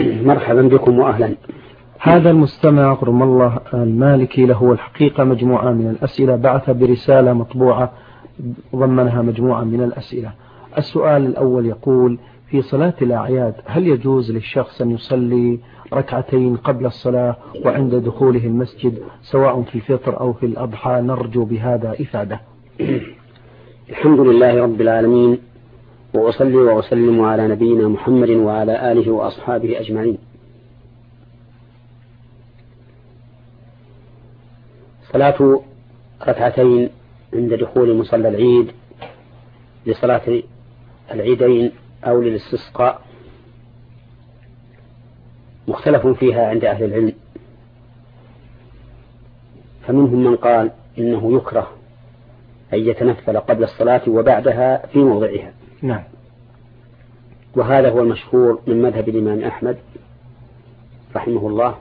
مرحبا بكم وأهلا. هذا المستمع أكرم الله المالكي له الحقيقة مجموعة من الأسئلة، بعث برسالة مطبوعة ضمنها مجموعة من الأسئلة. السؤال الأول يقول: في صلاة الأعياد هل يجوز للشخص أن يصلي ركعتين قبل الصلاة وعند دخوله المسجد سواء في الفطر أو في الأضحى؟ نرجو بهذا إفادة. الحمد لله رب العالمين، وأصلي وأسلم على نبينا محمد وعلى آله وأصحابه أجمعين. صلاة ركعتين عند دخول مصلى العيد لصلاة العيدين أو للاستسقاء مختلف فيها عند أهل العلم، فمنهم من قال إنه يكره أن يتنفل قبل الصلاة وبعدها في موضعها. نعم. وهذا هو المشهور من مذهب الإمام أحمد رحمه الله،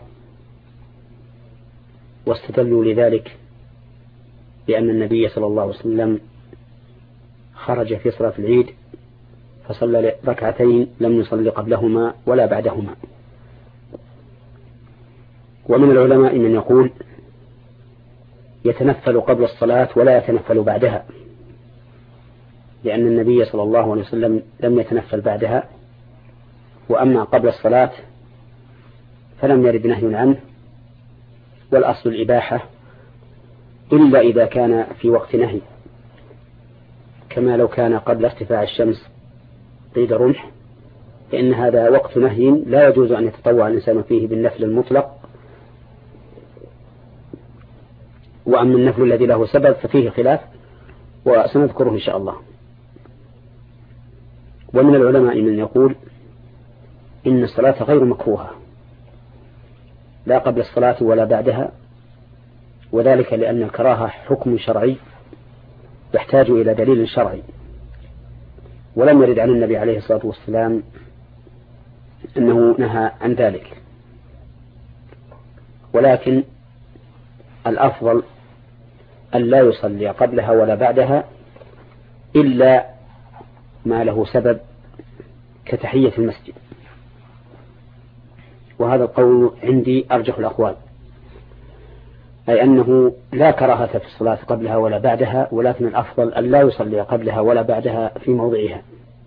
واستدلوا لذلك بأن النبي صلى الله عليه وسلم خرج في صلاة العيد فصلى ركعتين لم يصلي قبلهما ولا بعدهما. ومن العلماء من يقول يتنفل قبل الصلاة ولا يتنفل بعدها، لأن النبي صلى الله عليه وسلم لم يتنفل بعدها، وأما قبل الصلاة فلم يرد نهي عنه، والأصل الإباحة إلا إذا كان في وقت نهي، كما لو كان قبل ارتفاع الشمس قيد رمح، فإن هذا وقت نهي لا يجوز أن يتطوع الإنسان فيه بالنفل المطلق. وأما النفل الذي له سبب ففيه خلاف وسنذكره إن شاء الله. ومن العلماء من يقول إن الصلاة غير مكروهة لا قبل الصلاة ولا بعدها، وذلك لأن الكراهة حكم شرعي يحتاج إلى دليل شرعي، ولم يرد عن النبي عليه الصلاة والسلام أنه نهى عن ذلك. ولكن الأفضل أن لا يصلي قبلها ولا بعدها إلا ما له سبب كتحية المسجد، وهذا القول عندي أرجح الأقوال، أي أنه لا كراهة في الصلاة قبلها ولا بعدها، ولكن الأفضل أن لا يصلي قبلها ولا بعدها في موضعها،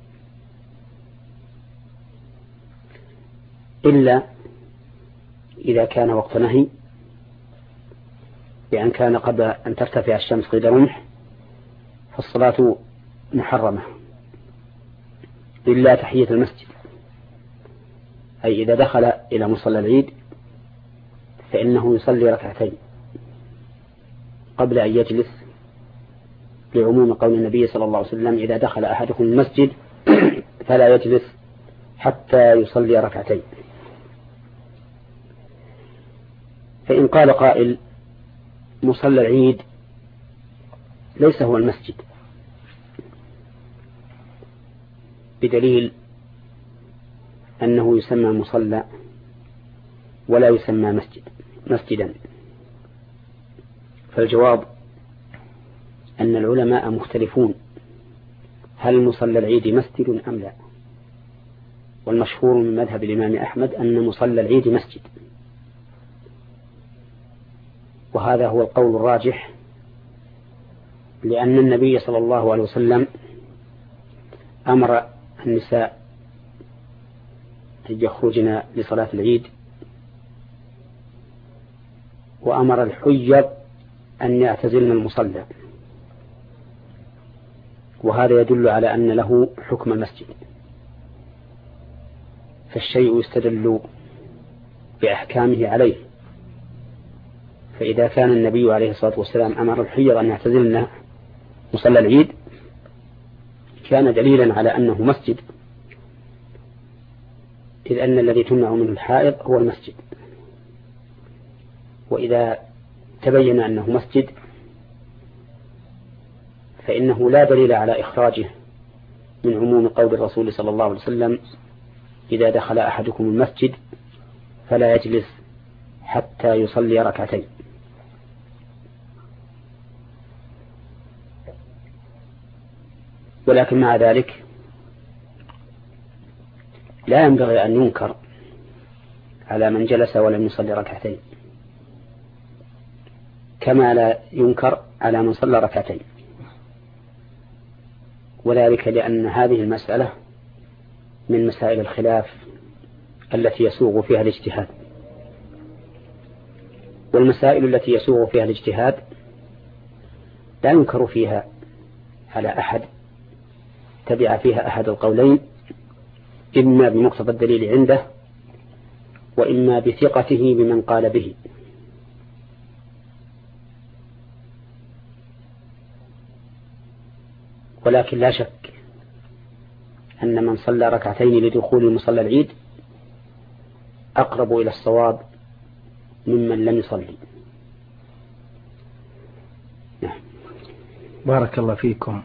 إلا إذا كان وقت نهي، بأن كان قبل أن ترتفع الشمس قيد رمح فالصلاة محرمة إلا تحية المسجد، أي إذا دخل إلى مصلى العيد فإنه يصلي ركعتين قبل أن يجلس، لعموم قول النبي صلى الله عليه وسلم: إذا دخل أحدكم المسجد فلا يجلس حتى يصلي ركعتين. فإن قال قائل: مصلى العيد ليس هو المسجد، بدليل أنه يسمى مصلى ولا يسمى مسجدا، فالجواب أن العلماء مختلفون هل مصلى العيد مسجد أم لا، والمشهور من مذهب الإمام أحمد أن مصلى العيد مسجد، وهذا هو القول الراجح، لأن النبي صلى الله عليه وسلم أمر النساء أن يخرجن لصلاة العيد، وأمر الحيض أن يعتزلن المصلى، وهذا يدل على أن له حكم المسجد. فالشيء يستدل بأحكامه عليه، فإذا كان النبي عليه الصلاة والسلام أمر الحيض أن يعتزلن مصلى العيد كان دليلا على أنه مسجد، إذ أن الذي تمنع منه الحائض هو المسجد، وإذا تبين أنه مسجد فإنه لا دليل على إخراجه من عموم قول الرسول صلى الله عليه وسلم: إذا دخل أحدكم المسجد فلا يجلس حتى يصلي ركعتين. ولكن مع ذلك لا ينبغي أن ينكر على من جلس ولم يصلي ركعتين، كما لا ينكر على من صلى ركعتين، وذلك لأن هذه المسألة من مسائل الخلاف التي يسوغ فيها الاجتهاد، والمسائل التي يسوغ فيها الاجتهاد لا ينكر فيها على أحد تبع فيها أحد القولين، إما بمقتضى الدليل عنده وإما بثقته بمن قال به. ولكن لا شك أن من صلى ركعتين لدخول مصلى العيد أقرب إلى الصواب ممن لم يصلي. بارك الله فيكم.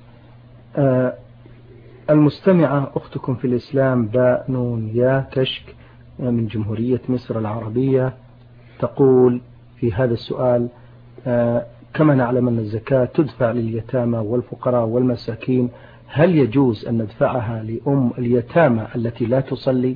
المستمعة أختكم في الإسلام باء نون يا كشك من جمهورية مصر العربية تقول في هذا السؤال: كما نعلم أن الزكاة تدفع لليتامى والفقراء والمساكين، هل يجوز أن ندفعها لأم اليتامى التي لا تصلي؟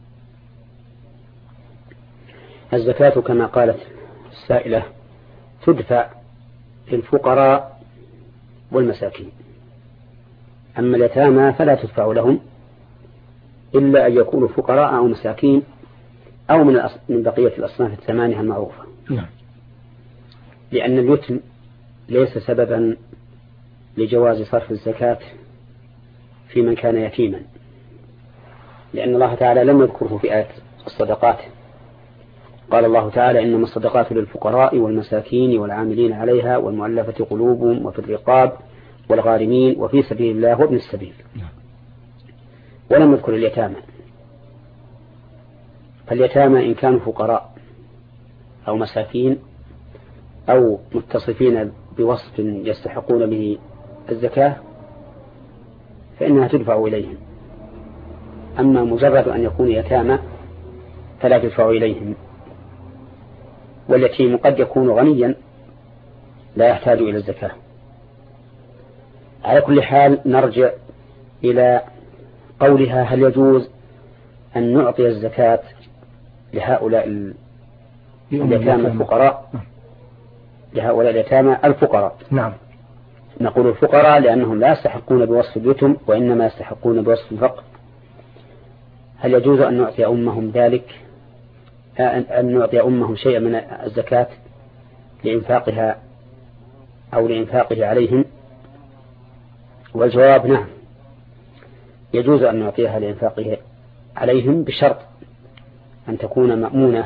الزكاة كما قالت السائلة تدفع للفقراء والمساكين، أما اليتامى فلا تدفع لهم إلا أن يكونوا فقراء أو مساكين أو من بقية الأصناف الثمانية المعروفة. لأن اليتم ليس سببا لجواز صرف الزكاة في من كان يتيما، لأن الله تعالى لم يذكره في آية الصدقات. قال الله تعالى: إنما الصدقات للفقراء والمساكين والعاملين عليها والمؤلفة قلوبهم وفي الرقاب والغارمين وفي سبيل الله وابن السبيل، ولم يذكر اليتامى. فاليتامى إن كانوا فقراء أو مساكين أو متصفين بوصف يستحقون به الزكاة فإنها تدفع إليهم، أما مجرد أن يكون يتامى فلا تدفع إليهم. واليتيم قد يكون غنيا لا يحتاج إلى الزكاة. على كل حال نرجع إلى قولها: هل يجوز أن نعطي الزكاة لهؤلاء اليتامى الفقراء؟ لهؤلاء اليتامى الفقراء. نعم. نقول الفقراء لأنهم لا يستحقون بوصف اليتم وإنما يستحقون بوصف الفقر. هل يجوز أن نعطي أمهم ذلك، أن نعطي أمهم شيئا من الزكاة لإنفاقها أو لإنفاقه عليهم؟ والجواب نعم، يجوز أن نعطيها لإنفاقه عليهم بشرط أن تكون مأمونة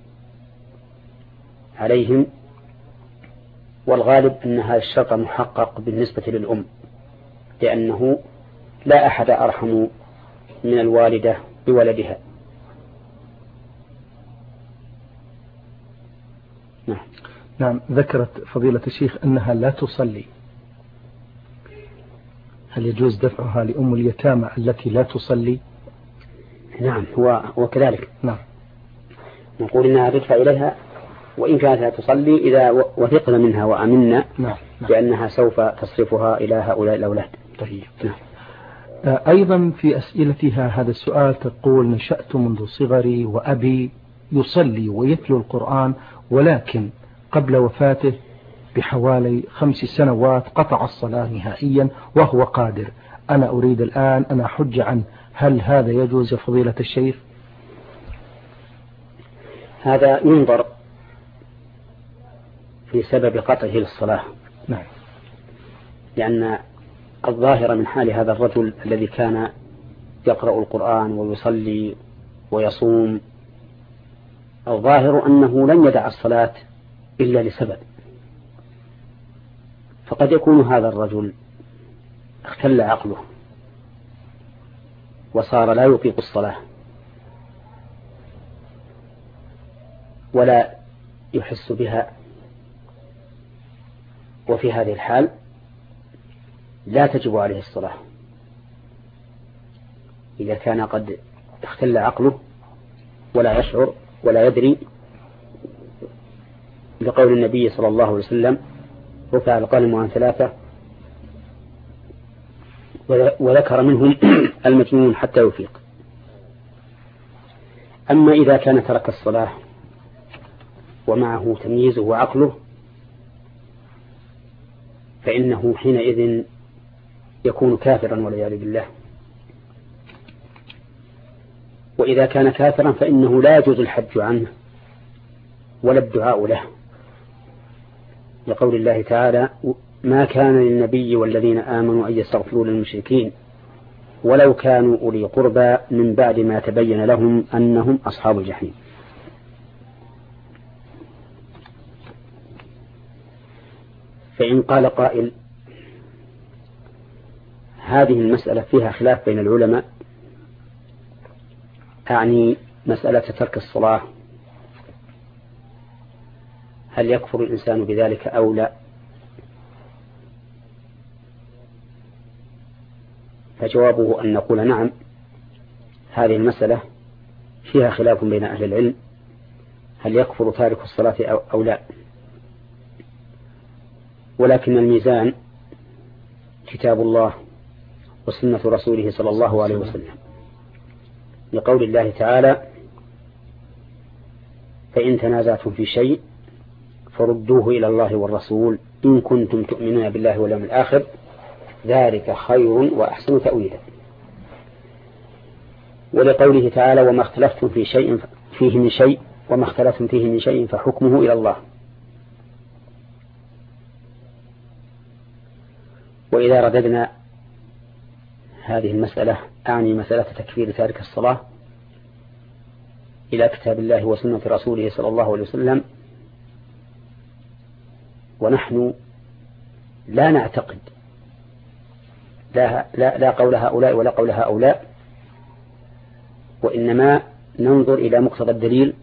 عليهم، والغالب أن هذا الشرط محقق بالنسبة للأم، لأنه لا أحد أرحم من الوالدة بولدها. نعم. ذكرت فضيلة الشيخ أنها لا تصلي، هل يجوز دفعها لأم اليتامى التي لا تصلي؟ نعم، هو كذلك. نعم. نقول إنها تدفع إليها وإن كانت لا تصلي إذا وثقنا منها وأمنا بأنها سوف تصرفها إلى هؤلاء الأولاد. طيب. نعم. أيضا في أسئلتها هذا السؤال تقول: نشأت منذ صغري وأبي يصلي ويتلو القرآن، ولكن قبل وفاته بحوالي 5 سنوات قطع الصلاة نهائيا وهو قادر. أنا أريد الآن أن أحج عنه، هل هذا يجوز فضيلة الشيخ؟ هذا ينظر في سبب قطعه للصلاة. نعم. لأن الظاهر من حال هذا الرجل الذي كان يقرأ القرآن ويصلي ويصوم، الظاهر أنه لن يدع الصلاة إلا لسبب، فقد يكون هذا الرجل اختل عقله وصار لا يطيق الصلاة ولا يحس بها، وفي هذه الحال لا تجب عليه الصلاة إذا كان قد اختل عقله ولا يشعر ولا يدري، لقول النبي صلى الله عليه وسلم: رفع القلم عن 3 وذكر منهم المجنون حتى يفيق. أما إذا كان ترك الصلاة ومعه تمييزه وعقله فإنه حينئذ يكون كافرا والعياذ بالله. وإذا كان كافرا فإنه لا يجوز الحج عنه ولا الدعاء له، لقول الله تعالى: ما كان للنبي والذين آمنوا أن يستغفروا للمشركين ولو كانوا أولي قربى من بعد ما تبين لهم أنهم أصحاب الجحيم. فإن قال قائل: هذه المسألة فيها خلاف بين العلماء، أعني مسألة ترك الصلاة، هل يكفر الإنسان بذلك أو لا؟ فجوابه أن نقول: نعم، هذه المسألة فيها خلاف بين أهل العلم، هل يكفر تارك الصلاة أو لا، ولكن الميزان كتاب الله وسنة رسوله صلى الله عليه وسلم، لقول الله تعالى: فإن تنازعتم في شيء فردوه إلى الله والرسول إن كنتم تؤمنون بالله واليوم الآخر ذلك خير وأحسن تأويلا. ولقوله تعالى: وما اختلفتم فيه من شيء فحكمه إلى الله. وإذا رددنا هذه المسألة، أعني مسألة تكفير تارك الصلاة، إلى كتاب الله وسنة رسوله صلى الله عليه وسلم، ونحن لا نعتقد لا قول هؤلاء ولا قول هؤلاء، وإنما ننظر إلى مقتضى الدليل،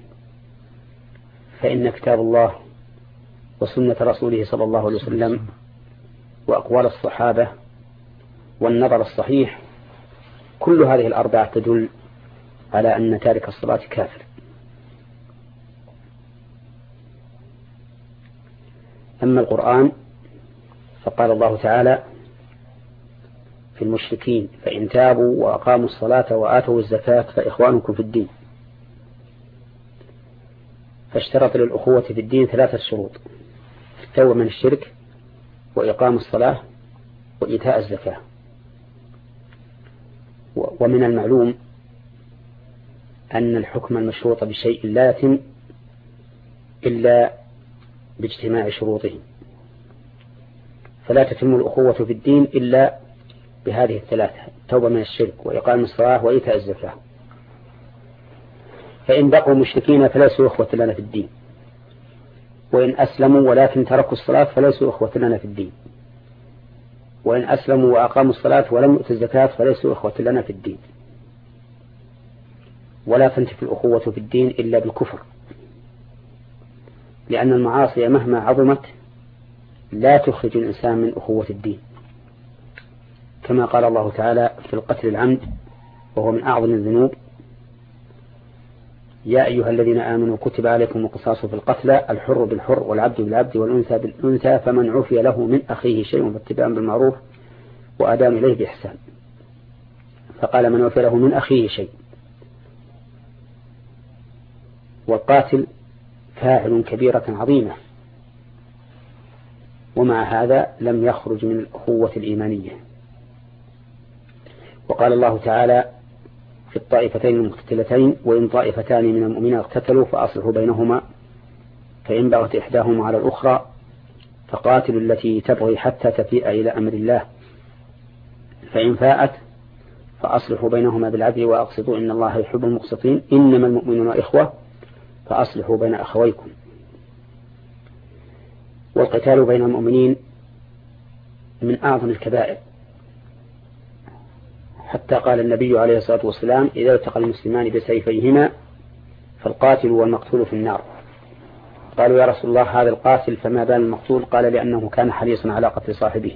فإن كتاب الله وسنة رسوله صلى الله عليه وسلم وأقوال الصحابة والنظر الصحيح كل هذه الأربعة تدل على أن تارك الصلاة كافر. أما القرآن فقال الله تعالى في المشركين: فإن تابوا وأقاموا الصلاة وآتوا الزكاة فإخوانكم في الدين. فاشترط للأخوة في الدين 3 شروط: التوبة من الشرك، وإقام الصلاة، وإيتاء الزكاة. ومن المعلوم أن الحكم المشروط بشيء لا يتم إلا باجتماع شروطه، فلا تتم الأخوة في الدين إلا بهذه ال3: التوبة من الشرك، وإقام الصلاة، وإيتاء الزكاة. فإن بقوا مشركين فليسوا أخوة لنا في الدين، وإن أسلموا ولكن تركوا الصلاة فليسوا أخوة لنا في الدين، وإن أسلموا وأقاموا الصلاة ولم يؤتوا الزكاة فليسوا أخوة لنا في الدين. ولا تنتفي الأخوة في الدين إلا بالكفر، لأن المعاصي مهما عظمت لا تخرج الإنسان من أخوة الدين، كما قال الله تعالى في القتل العمد وهو من أعظم الذنوب: يا أيها الذين آمنوا كتب عليكم القصاص في القتلى الحر بالحر والعبد بالعبد والأنثى بالأنثى فمن عفي له من أخيه شيء فاتباع بالمعروف وأداء إليه بإحسان. فقال: من عفي له من أخيه شيء. والقاتل فاعل كبيرة عظيمة، ومع هذا لم يخرج من الأخوة الإيمانية. وقال الله تعالى في الطائفتين المقتتلتين: وإن طائفتان من المؤمنين اقتتلوا فأصلحوا بينهما فإن بغت إحداهما على الأخرى فقاتلوا التي تبغي حتى تفيء إلى أمر الله فإن فاءت فأصلحوا بينهما بالعدل وأقسطوا إن الله يحب المقسطين إنما المؤمنون إخوة فأصلحوا بين أخويكم. والقتال بين المؤمنين من أعظم الكبائر، حتى قال النبي عليه الصلاة والسلام: إذا التقى المسلمان بسيفيهما فالقاتل والمقتول في النار. قالوا: يا رسول الله، هذا القاتل فما بال المقتول؟ قال: لأنه كان حريصا على قتل صاحبه.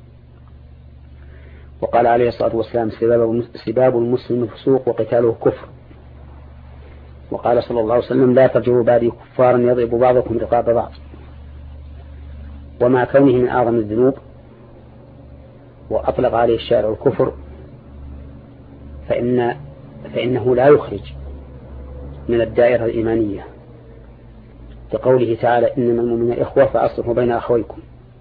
وقال عليه الصلاة والسلام: سباب المسلم فسوق وقتاله كفر. وقال صلى الله عليه وسلم: لا ترجعوا بعدي كفارا يضرب بعضكم رقاب بعض. ومع كونه من أعظم الذنوب وأطلق عليه الشارع الكفر فإنه لا يخرج من الدائرة الإيمانية بقوله تعالى إنما المؤمنون إخوة فأصلحوا بين أخويكم.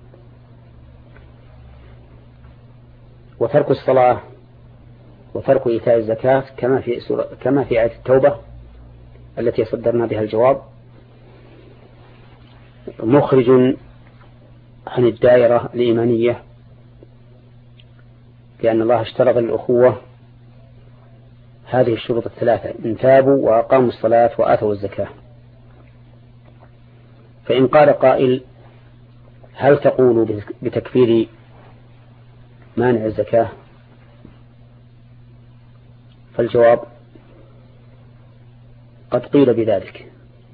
وترك الصلاة وترك إيتاء الزكاة كما في آية التوبة التي صدرنا بها الجواب مخرج عن الدائرة الإيمانية، لأن الله اشترط للأخوة هذه الشروط الثلاثة: إن تابوا وأقاموا الصلاة وآتوا الزكاة. فإن قال قائل: هل تقول بتكفير مانع الزكاة؟ فالجواب: قد قيل بذلك،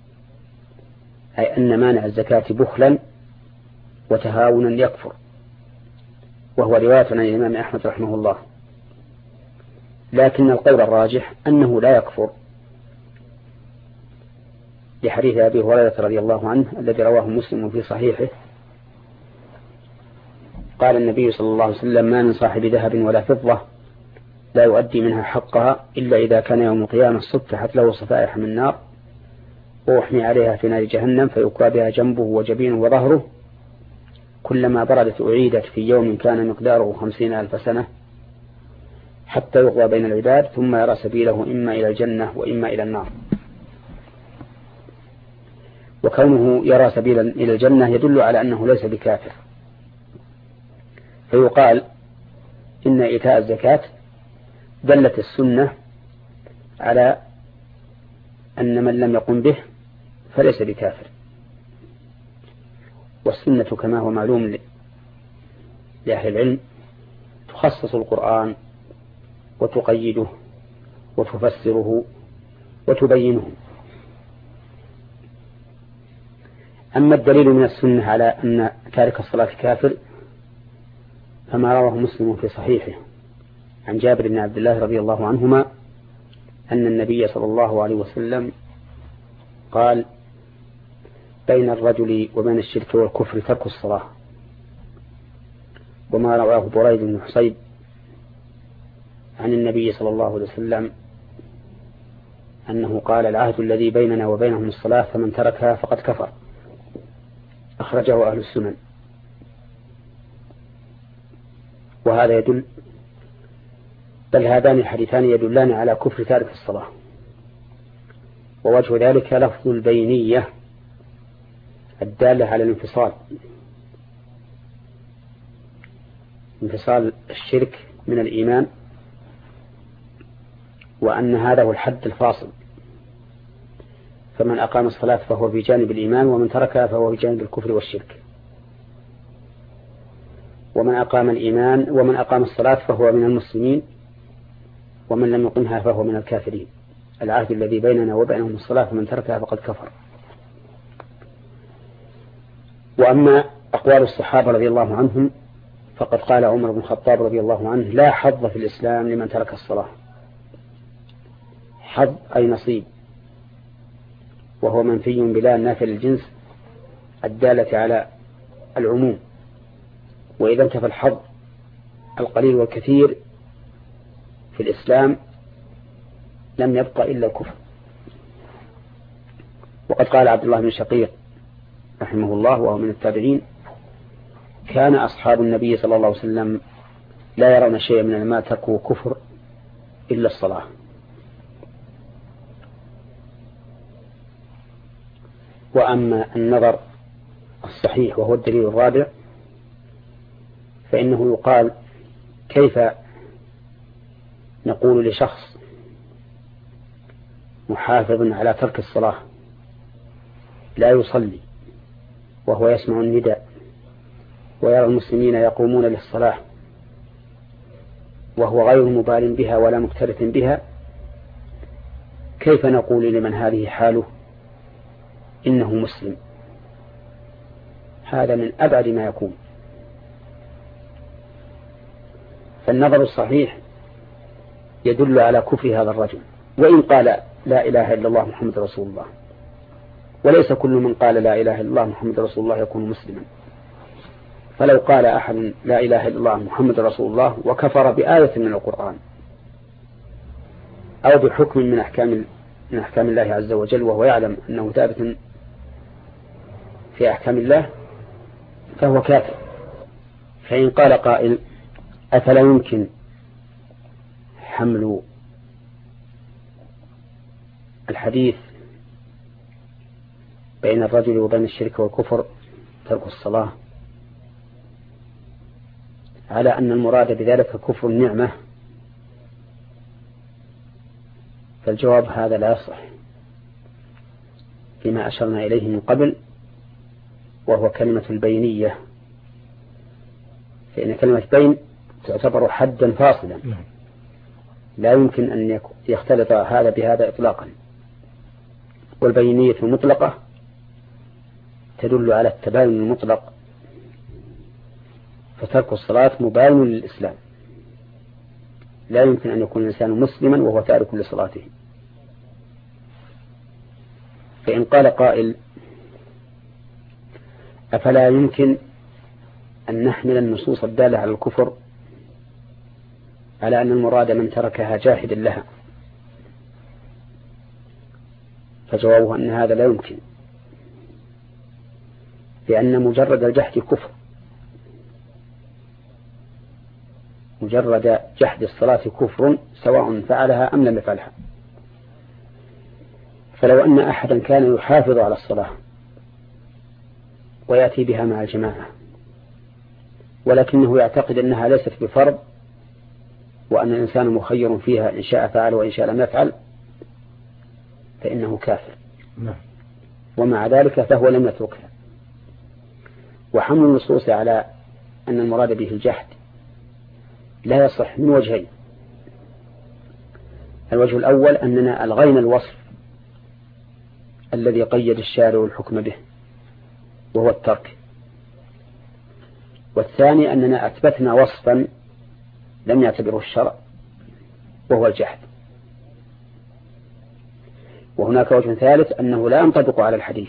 أي أن مانع الزكاة بخلا وتهاونا يكفر، وهو رواية عن الإمام أحمد رحمه الله. لكن القول الراجح أنه لا يكفر، لحديث أبي هريرة رضي الله عنه الذي رواه مسلم في صحيحه قال النبي صلى الله عليه وسلم: ما من صاحب ذهب ولا فضة لا يؤدي منها حقها إلا إذا كان يوم القيامة صفحت له صفائح من نار وأحمي عليها في نار جهنم فيكوى بها جنبه وجبينه وظهره كلما بردت أعيدت في يوم كان مقداره 50,000 سنة حتى يقضى بين العباد ثم يرى سبيله إما إلى الجنة وإما إلى النار. وكونه يرى سبيلا إلى الجنة يدل على أنه ليس بكافر، فيقال إن إيتاء الزكاة دلت السنة على أن من لم يقم به فليس بكافر. والسنة كما هو معلوم لأهل العلم تخصص القرآن وتقيده وتفسره وتبينه. أما الدليل من السنة على أن تارك الصلاة كافر فما رواه مسلم في صحيحه عن جابر بن عبد الله رضي الله عنهما أن النبي صلى الله عليه وسلم قال: بين الرجل وبين الشرك والكفر ترك الصلاة. وما رواه بريد بن حصيب عن النبي صلى الله عليه وسلم أنه قال: العهد الذي بيننا وبينهم الصلاة فمن تركها فقد كفر. أخرجه أهل السنن. وهذا يدل، بل هذان الحديثان يدلان على كفر تارك الصلاة. ووجه ذلك لفظ البينية الدالة على الانفصال، انفصال الشرك من الإيمان، وأن هذا هو الحد الفاصل، فمن أقام الصلاة فهو في جانب الإيمان ومن تركها فهو في جانب الكفر والشرك. ومن أقام الصلاة فهو من المسلمين ومن لم يقمها فهو من الكافرين. العهد الذي بيننا وبينهم الصلاة فمن تركها فقد كفر. وأما أقوال الصحابة رضي الله عنهم فقد قال عمر بن الخطاب رضي الله عنه: لا حظ في الإسلام لمن ترك الصلاة. حظ أي نصيب، وهو منفي بلا نافع للجنس الدالة على العموم. وإذا انتفى الحظ القليل والكثير في الإسلام لم يبقى إلا الكفر. وقد قال عبد الله بن شقيق رحمه الله وهو من التابعين: كان أصحاب النبي صلى الله عليه وسلم لا يرون شيئا من ما تركوا كفر إلا الصلاة. وأما النظر الصحيح وهو الدليل الرابع فإنه يقال: كيف نقول لشخص محافظ على ترك الصلاة لا يصلي وهو يسمع النداء ويرى المسلمين يقومون للصلاة وهو غير مبال بها ولا مكترث بها، كيف نقول لمن هذه حاله إنه مسلم؟ هذا من أبعد ما يكون. فالنظر الصحيح يدل على كفر هذا الرجل وإن قال لا إله إلا الله محمد رسول الله. وليس كل من قال لا إله إلا الله محمد رسول الله يكون مسلما. فلو قال أحد لا إله إلا الله محمد رسول الله وكفر بآية من القرآن أو بحكم من أحكام من أحكام الله عز وجل وهو يعلم أنه ثابت في أحكام الله فهو كافر. فإن قال قائل أفلا يمكن حمل الحديث بين الرجل وبين الشرك والكفر ترك الصلاة على أن المراد بذلك كفر النعمة؟ فالجواب هذا لا يصح فيما أشرنا إليه من قبل، وهو كلمة البينية، فإن كلمة بين تعتبر حدا فاصلا لا يمكن أن يختلط هذا بهذا إطلاقا. والبينية المطلقة تدل على التباين المطلق، فترك الصلاة مباين للإسلام، لا يمكن أن يكون الإنسان مسلما وهو تارك لصلاته. فإن قال قائل أفلا يمكن أن نحمل النصوص الدالة على الكفر على أن المراد من تركها جاحد لها؟ فجوابه أن هذا لا يمكن، لأن مجرد الجحد كفر، مجرد جحد الصلاة كفر سواء فعلها أم لم يفعلها. فلو أن أحدا كان يحافظ على الصلاة ويأتي بها مع الجماعة ولكنه يعتقد أنها ليست بفرض وأن الإنسان مخير فيها إن شاء فعل وإن شاء لم يفعل، فإنه كافر. ومع ذلك فهو لم يتركها. وحمل النصوص على أن المراد به الجحد لا يصح من وجهين. الوجه الأول أننا ألغينا الوصف الذي قيد الشارع الحكم به وهو الترك، والثاني أننا أثبتنا وصفا لم يعتبره الشرع وهو الجحد. وهناك وجه ثالث أنه لا ينطبق على الحديث،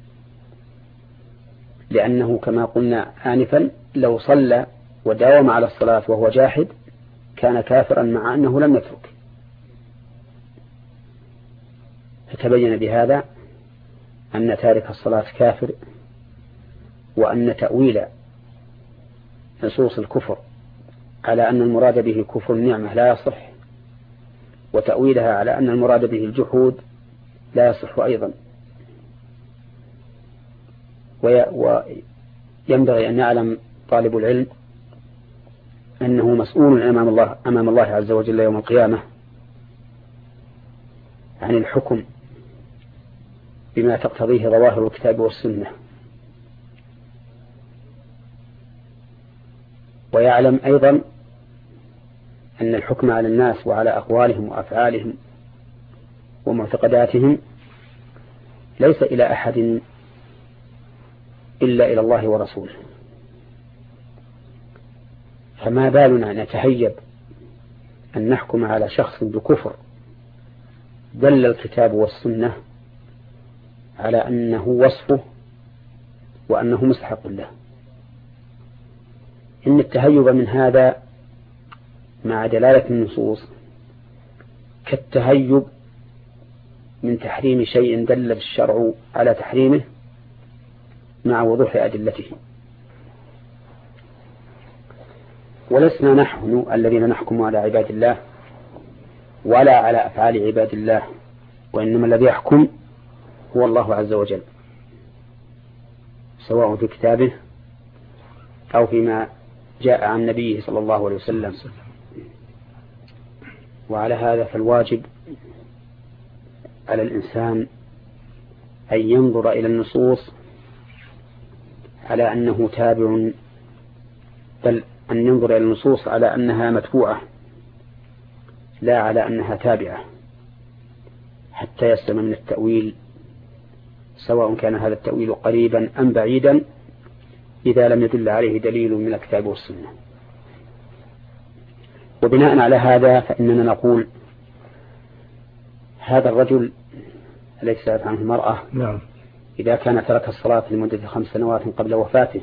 لأنه كما قلنا آنفا لو صلى وداوم على الصلاة وهو جاحد كان كافرا مع أنه لم يترك. فتبين بهذا أن تارك الصلاة كافر، وأن تأويل نصوص الكفر على أن المراد به كفر النعمة لا يصح، وتأويلها على أن المراد به الجحود لا يصح أيضا. وينبغي أن يعلم طالب العلم أنه مسؤول أمام الله عز وجل يوم القيامة عن الحكم بما تقتضيه ظواهر الكتاب والسنة، ويعلم أيضا أن الحكم على الناس وعلى أقوالهم وأفعالهم ومعتقداتهم ليس إلى أحد إلا إلى الله ورسوله. فما بالنا نتهيب أن نحكم على شخص بكفر دل الكتاب والسنة على أنه وصفه وأنه مستحق له. إن التهيب من هذا مع دلالة النصوص كالتهيب من تحريم شيء دل الشرع على تحريمه مع وضوح أدلته. ولسنا نحن الذين نحكم على عباد الله ولا على أفعال عباد الله، وإنما الذي يحكم هو الله عز وجل، سواء في كتابه أو فيما جاء عن نبيه صلى الله عليه وسلم. وعلى هذا فالواجب على الإنسان أن ينظر إلى النصوص على أنه تابع، بل أن ينظر إلى النصوص على أنها متبوعة لا على أنها تابعة، حتى يسلم من التأويل، سواء كان هذا التأويل قريبا أم بعيدا، إذا لم يدل عليه دليل من الكتاب والسنة. وبناء على هذا فإننا نقول هذا الرجل الذي سألت عنه المرأة إذا كان ترك الصلاة لمدة 5 سنوات قبل وفاته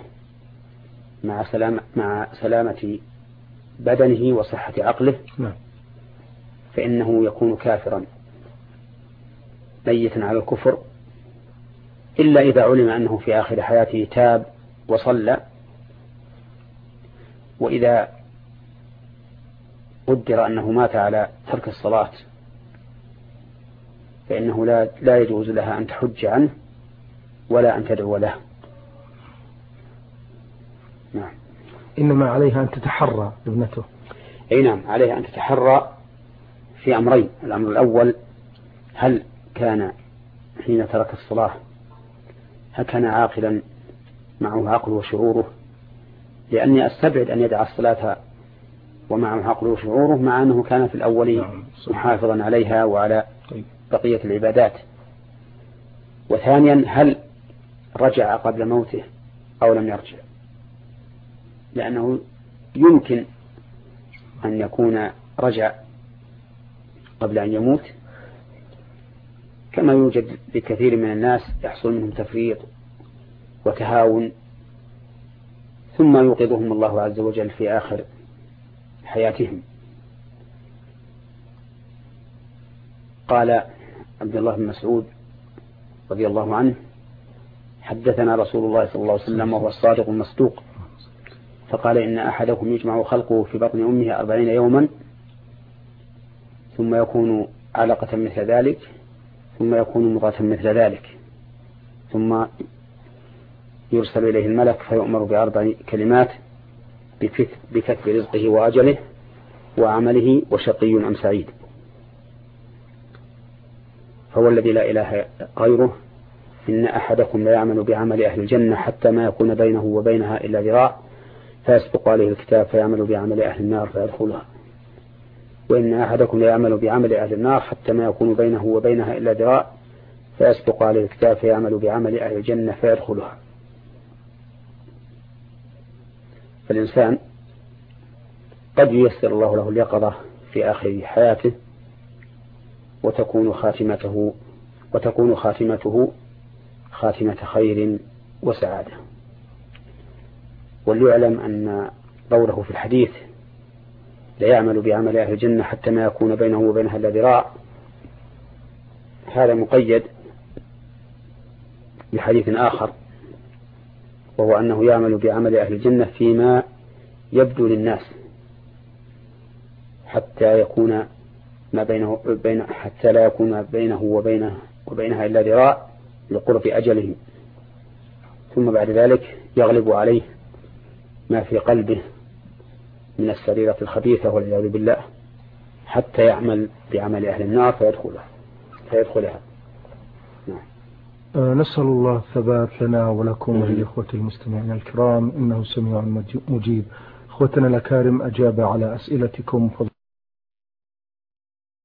مع سلامة بدنه وصحة عقله فإنه يكون كافرا ميتا على الكفر إلا إذا علم أنه في آخر حياته تاب وصلى. وإذا قدر أنه مات على ترك الصلاة فإنه لا يجوز لها أن تحج عنه ولا أن تدعو له. نعم. إنما عليها أن تتحرى ابنته. أي نعم، عليها أن تتحرى في أمرين. الأمر الأول، هل كان حين ترك الصلاة هل كان عاقلا معه عقله وشعوره؟ لأني أستبعد أن يدع الصلاة ومعه عقله وشعوره مع أنه كان في الأول محافظا عليها وعلى بقية العبادات. وثانيا، هل رجع قبل موته أو لم يرجع؟ لأنه يمكن أن يكون رجع قبل أن يموت، كما يوجد لكثير من الناس يحصل منهم تفريط وتهاون ثم يوقظهم الله عز وجل في آخر حياتهم. قال عبد الله بن مسعود رضي الله عنه: حدثنا رسول الله صلى الله عليه وسلم وهو الصادق المصدوق فقال: إن أحدكم يجمع خلقه في بطن أمه 40 يوما ثم يكون علقة مثل ذلك ثم يكون مضغة مثل ذلك ثم يرسل إليه الملك فيؤمر ب4 كلمات: بكتب رزقه وأجله وعمله وشقي أم سعيد. فهو الذي لا إله غيره: إن أحدكم لا يعمل بعمل أهل الجنة حتى ما يكون بينه وبينها إلا ذراع فيسبق عليه الكتاب فيعمل بعمل أهل النار فيدخلها. وإن أحدكم لا يعمل بعمل أهل النار حتى ما يكون بينه وبينها إلا ذراع فيسبق عليه الكتاب فيعمل بعمل أهل الجنة فيدخلها. فالإنسان قد ييسر الله له اليقظة في آخر حياته وتكون خاتمته خاتمة خير وسعادة. وليعلم أن قوله في الحديث: لا يعمل بعمل أهل الجنة حتى ما يكون بينه وبينها إلا ذراع، هذا مقيد بحديث آخر، وهو أنه يعمل بعمل أهل الجنة فيما يبدو للناس حتى يكون حتى لا يكون بينه وبينها إلا ذراع لقرب أجله، ثم بعد ذلك يغلب عليه ما في قلبه من السريرة الخبيثة والعياذ بالله حتى يعمل بعمل أهل النار فيدخلها. نسأل الله الثبات لنا ولكم وللإخوة المستمعين الكرام، إنه سميع مجيب. إخوتنا الأكارم، أجاب على أسئلتكم.